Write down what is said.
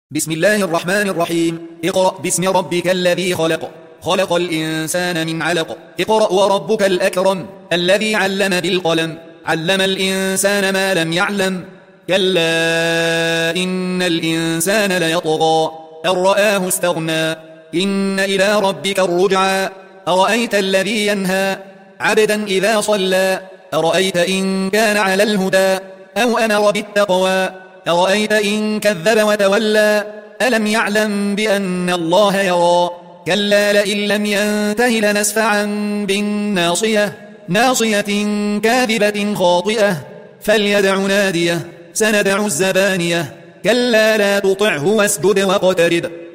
بسم الله الرحمن الرحيم. اقرأ باسم ربك الذي خلق. خلق الإنسان من علق. اقرأ وربك الأكرم الذي علم بالقلم. علم الإنسان ما لم يعلم. كلا إن الإنسان ليطغى أن رآه استغنى. إن إلى ربك الرجعى. أرأيت الذي ينهى عبدا إذا صلى. أرأيت إن كان على الهدى أو أمر بالتقوى. أرأيت إن كذب وتولى. ألم يعلم بأن الله يرى. كلا لئن لم ينته لنسفعا بالناصية. ناصية كاذبة خاطئة. فليدع ناديه. سندع الزبانية. كلا لا تطعه واسجد واقترب.